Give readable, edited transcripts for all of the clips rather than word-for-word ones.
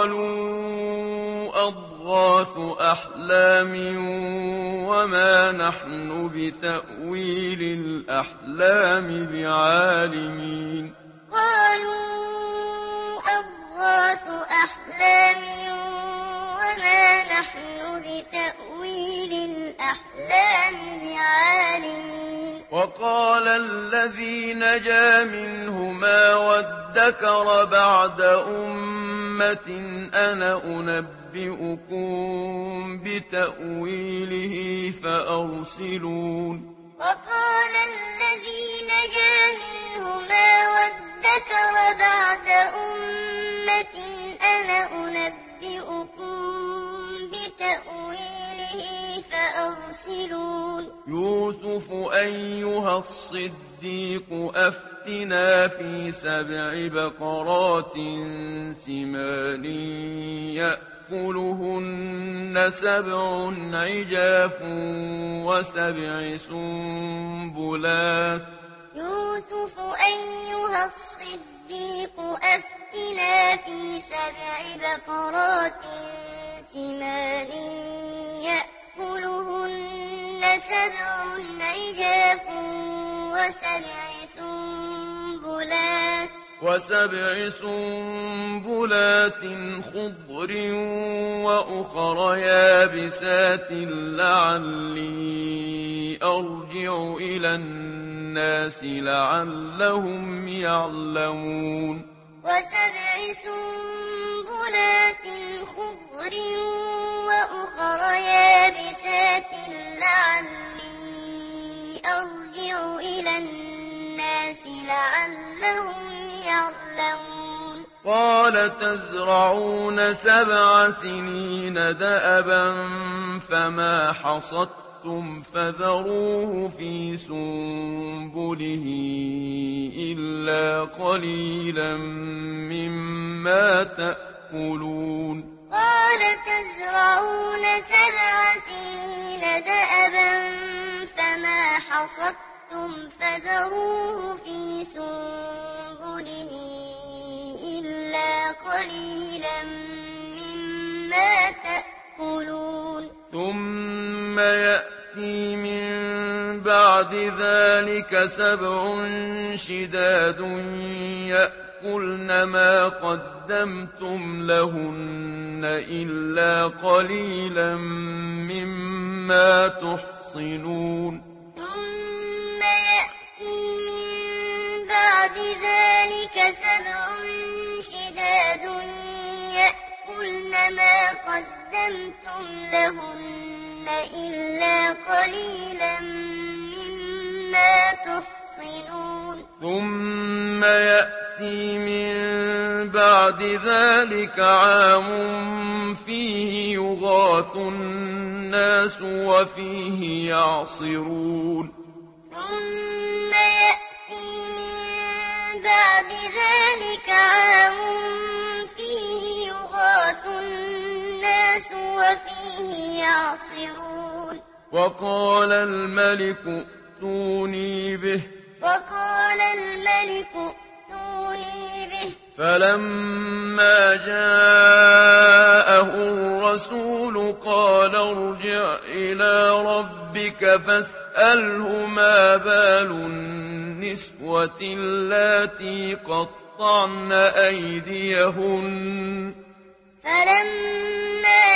قالوا أضغاث أحلام وما نحن بتأويل الأحلام بعالمين قالوا أضغاث أحلام وما نحن بتأويل الأحلام بعالمين وقال الذي نجا منهما وادكر بعد أمة أنا أنبئكم بتأويله فأرسلون وقال الذي نجا منهما وادكر بعد أمة أنا أنبئكم بتأويله فأرسلون يوسف أيها الصديق أفتنا في 7 بقرات سمان يأكلهن 7 عجاف و7 سنبلات يوسف أيها الصديق أفتنا في 7 بقرات سمان يأكلهن 7 عجاف و7 سنبلات خضر وأخر يابسات لعلي أرجع إلى الناس لعلهم يعلمون و7 سنبلات خضر وأخر يابسات لعلي أرجع إلى الناس لعلهم يعلمون قال تزرعون 7 سنين دأبا فما حصدتم فذروه في سنبله إلا قليلا مما تأكلون قال تزرعون 7 سنين دأبا فما حصدتم فذروه في سنبله إلا قليلا مما تأكلون ثم يأتي من بعد ذلك 7 شداد يأكلن ما قدمتم لهن إلا قليلا مما تحصنون ثم يأتي من بعد ذلك 7 شداد يأكلن ما قدمتم لهن إلا قليلا مما تحصنون ثم يأتي من بعد ذلك عام فيه يغاث الناس وفيه يعصرون ثم يأتي من بعد ذلك عام فيه يغاث الناس وفيه يعصرون وقال الملك ائتوني به وقال الملك ائتوني به فلما جاءه الرسول قال ارجع إلى ربك فاسأله ما بال النسوة اللاتي قطعن أيديهن فلما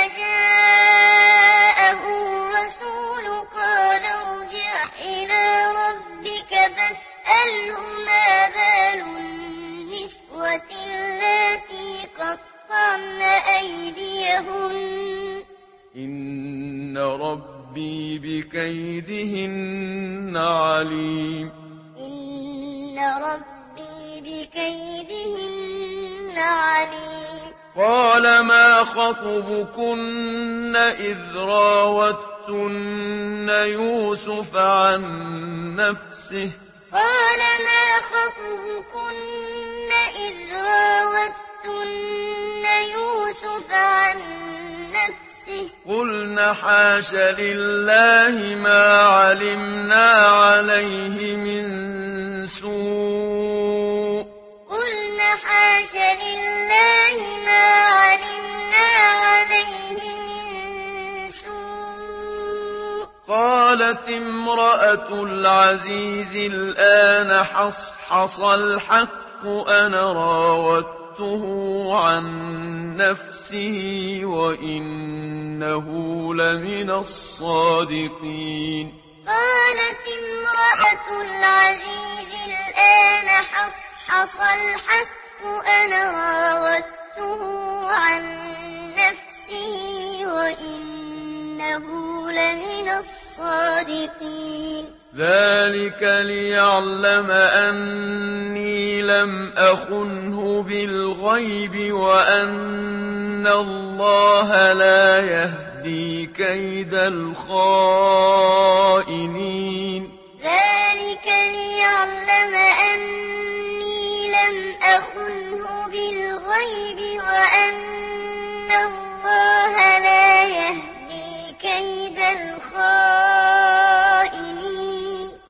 جاءه الرسول قال ارجع إلى ربك فاسأله ما بال النسوة اللاتي قطعن أيديهن إن ربي بكيدهن عليم إن ربي بكيدهن عليم قال ما خطبكن إذ راوتن يوسف عن نفسه قال ما خطبكن إذ راوتن يوسف عن نفسه قلنا حاش لله ما علمنا عليه من سوء قلنا حاش لله ما علمنا قالت امرأة العزيز الآن حصحص الحق أنا راودته عن نفسه وإنه لمن الصادقين قالت امرأة العزيز الآن حصحص الحق أنا راودته عن نفسه وإنه لمن الصادقين ذلك ليعلم أني لم أخنه بالغيب وأن الله لا يهدي كيد الخائنين ذلك ليعلم أني لم أخنه بالغيب وأن